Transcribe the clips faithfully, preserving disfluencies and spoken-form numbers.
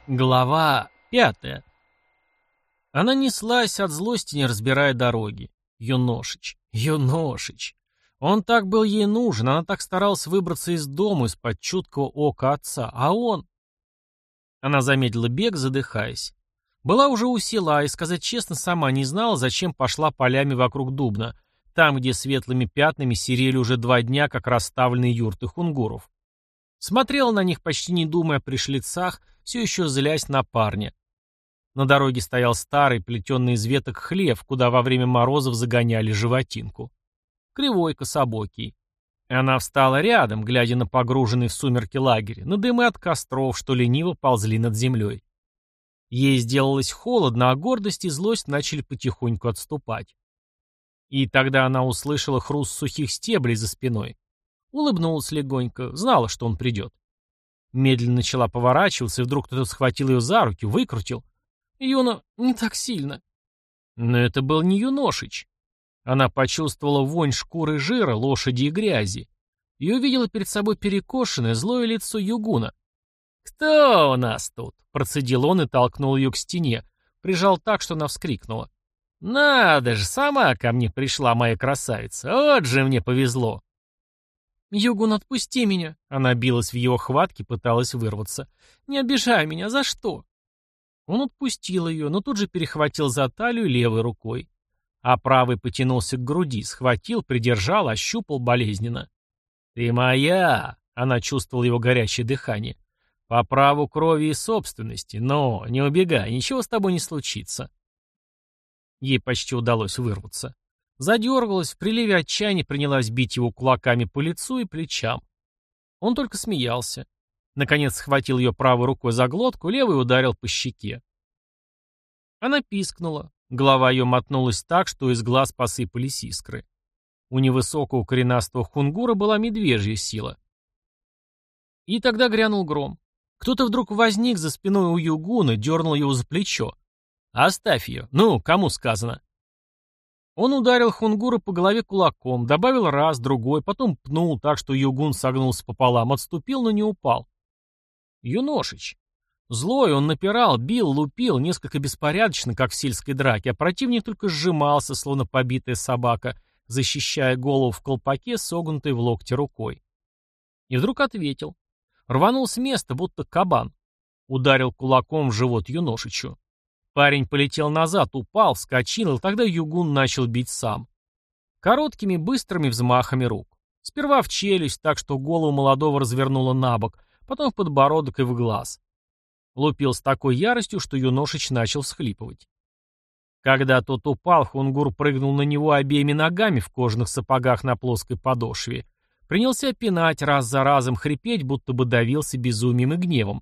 Глава пятая. Она неслась от злости, не разбирая дороги. Юношич, Юношич. Он так был ей нужен, она так старалась выбраться из дома из-под чуткого ока отца, а он... Она замедлила бег, задыхаясь. Была уже у села, и, сказать честно, сама не знала, зачем пошла полями вокруг Дубна, там, где светлыми пятнами серели уже два дня, как расставленные юрты хунгуров. Смотрела на них, почти не думая о пришлицах, все еще злясь на парня. На дороге стоял старый, плетенный из веток хлев, куда во время морозов загоняли животинку. Кривой, кособокий. И она встала рядом, глядя на погруженный в сумерки лагерь, на дымы от костров, что лениво ползли над землей. Ей сделалось холодно, а гордость и злость начали потихоньку отступать. И тогда она услышала хруст сухих стеблей за спиной. Улыбнулась легонько, знала, что он придет. Медленно начала поворачиваться, и вдруг кто-то схватил ее за руки, выкрутил. «Юна, не так сильно». Но это был не Юношич. Она почувствовала вонь шкуры жира, лошади и грязи. И увидела перед собой перекошенное, злое лицо Югуна. «Кто у нас тут?» — процедил он и толкнул ее к стене. Прижал так, что она вскрикнула. «Надо же, сама ко мне пришла моя красавица. Вот же мне повезло». «Югун, отпусти меня!» Она билась в его хватке, пыталась вырваться. «Не обижай меня, за что?» Он отпустил ее, но тут же перехватил за талию левой рукой. А правый потянулся к груди, схватил, придержал, ощупал болезненно. «Ты моя!» — она чувствовала его горячее дыхание. «По праву крови и собственности, но не убегай, ничего с тобой не случится». Ей почти удалось вырваться. Задергалась, в приливе отчаяния принялась бить его кулаками по лицу и плечам. Он только смеялся. Наконец схватил ее правой рукой за глотку, левой ударил по щеке. Она пискнула. Голова ее мотнулась так, что из глаз посыпались искры. У невысокого коренастого хунгура была медвежья сила. И тогда грянул гром. Кто-то вдруг возник за спиной у Югуна, дернул его за плечо. «Оставь ее. Ну, кому сказано?» Он ударил хунгура по голове кулаком, добавил раз, другой, потом пнул так, что Югун согнулся пополам, отступил, но не упал. Юношич. Злой, он напирал, бил, лупил, несколько беспорядочно, как в сельской драке, а противник только сжимался, словно побитая собака, защищая голову в колпаке, согнутой в локте рукой. И вдруг ответил. Рванул с места, будто кабан. Ударил кулаком в живот Юношичу. Парень полетел назад, упал, вскочил, и тогда Югун начал бить сам. Короткими, быстрыми взмахами рук. Сперва в челюсть, так что голову молодого развернуло на бок, потом в подбородок и в глаз. Лупил с такой яростью, что Юношич начал всхлипывать. Когда тот упал, хунгур прыгнул на него обеими ногами в кожаных сапогах на плоской подошве. Принялся пинать, раз за разом хрипеть, будто бы давился безумием и гневом.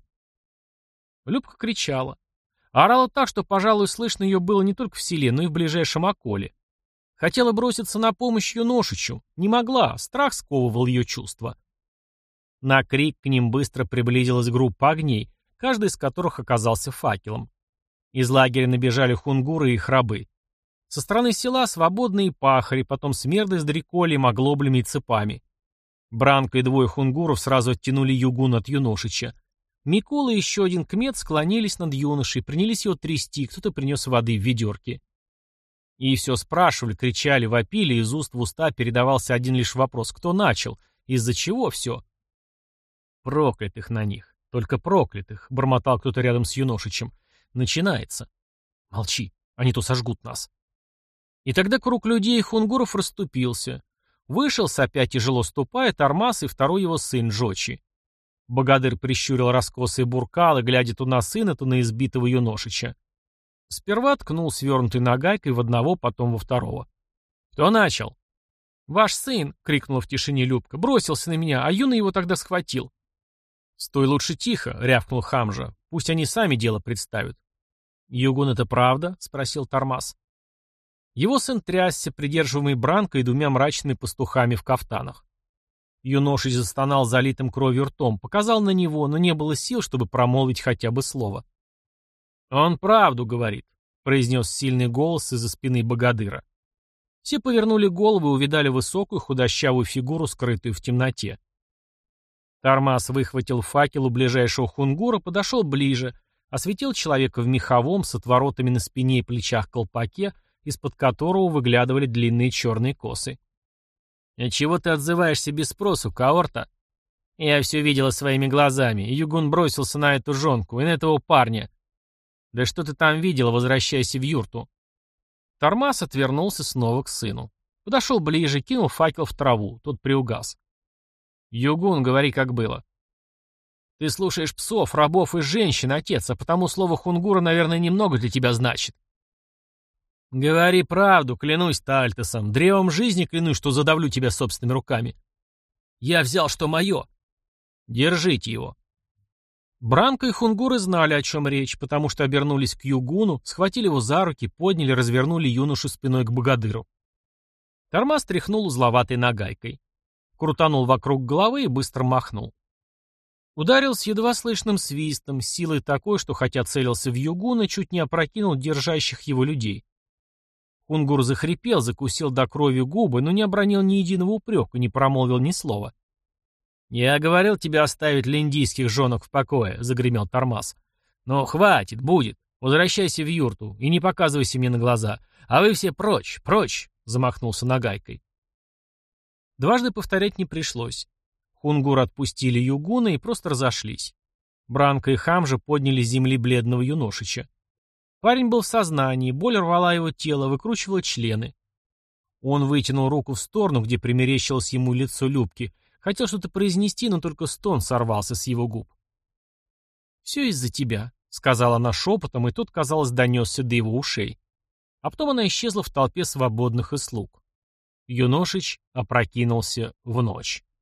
Любка кричала. Орала так, что, пожалуй, слышно ее было не только в селе, но и в ближайшем околе. Хотела броситься на помощь Юношичу. Не могла, страх сковывал ее чувства. На крик к ним быстро приблизилась группа огней, каждый из которых оказался факелом. Из лагеря набежали хунгуры и их рабы. Со стороны села свободные пахари, потом смерды с дреколем, оглоблями и цепами. Бранко и двое хунгуров сразу оттянули Югуна от Юношича. Микула и еще один кмет склонились над юношей, принялись его трясти, кто-то принес воды в ведерке. И все спрашивали, кричали, вопили, из уст в уста передавался один лишь вопрос: кто начал, из-за чего все? Проклятых на них, только проклятых, бормотал кто-то рядом с Юношичем. Начинается. Молчи, они то сожгут нас. И тогда круг людей и хунгуров расступился. Вышел, сопя тяжело ступая, Тормас и второй его сын Джочи. Богатырь прищурил раскосые буркалы, глядя то на сына, то на избитого Юношича. Сперва ткнул свернутой нагайкой в одного, потом во второго. «Кто начал?» «Ваш сын!» — крикнула в тишине Любка. «Бросился на меня, а Юна его тогда схватил». «Стой лучше тихо!» — рявкнул Хамжа. «Пусть они сами дело представят». «Югун, это правда?» — спросил Тормас. Его сын трясся, придерживаемый Бранко и двумя мрачными пастухами в кафтанах. Юношич застонал залитым кровью ртом, показал на него, но не было сил, чтобы промолвить хотя бы слово. «Он правду говорит», — произнес сильный голос из-за спины Богодыра. Все повернули головы и увидали высокую худощавую фигуру, скрытую в темноте. Тормас выхватил факел у ближайшего хунгура, подошел ближе, осветил человека в меховом с отворотами на спине и плечах колпаке, из-под которого выглядывали длинные черные косы. «А чего ты отзываешься без спросу, Каорта?» «Я все видела своими глазами. Югун бросился на эту жонку и на этого парня». «Да что ты там видела, возвращайся в юрту». Тормас отвернулся снова к сыну. Подошел ближе, кинул факел в траву. Тот приугас. «Югун, говори, как было». «Ты слушаешь псов, рабов и женщин, отец, а потому слово хунгура, наверное, немного для тебя значит». «Говори правду, клянусь Тальтесом. Древом жизни клянусь, что задавлю тебя собственными руками». «Я взял, что мое». «Держите его». Бранко и хунгуры знали, о чем речь, потому что обернулись к Югуну, схватили его за руки, подняли, развернули юношу спиной к богадыру. Тормас тряхнул узловатой нагайкой. Крутанул вокруг головы и быстро махнул. Ударил с едва слышным свистом, силой такой, что хотя целился в Югуна, чуть не опрокинул держащих его людей. Хунгур захрипел, закусил до крови губы, но не обронил ни единого упрека, не промолвил ни слова. «Я говорил тебе оставить линдийских женок в покое», — загремел Тормас. «Но хватит, будет. Возвращайся в юрту и не показывайся мне на глаза. А вы все прочь, прочь», — замахнулся нагайкой. Дважды повторять не пришлось. Хунгур отпустили Югуна и просто разошлись. Бранко и Хамжа подняли с земли бледного юношича. Парень был в сознании, боль рвала его тело, выкручивала члены. Он вытянул руку в сторону, где примерещилось ему лицо Любки. Хотел что-то произнести, но только стон сорвался с его губ. «Все из-за тебя», — сказала она шепотом, и тот, казалось, донесся до его ушей. А потом она исчезла в толпе свободных и слуг. Юношич опрокинулся в ночь.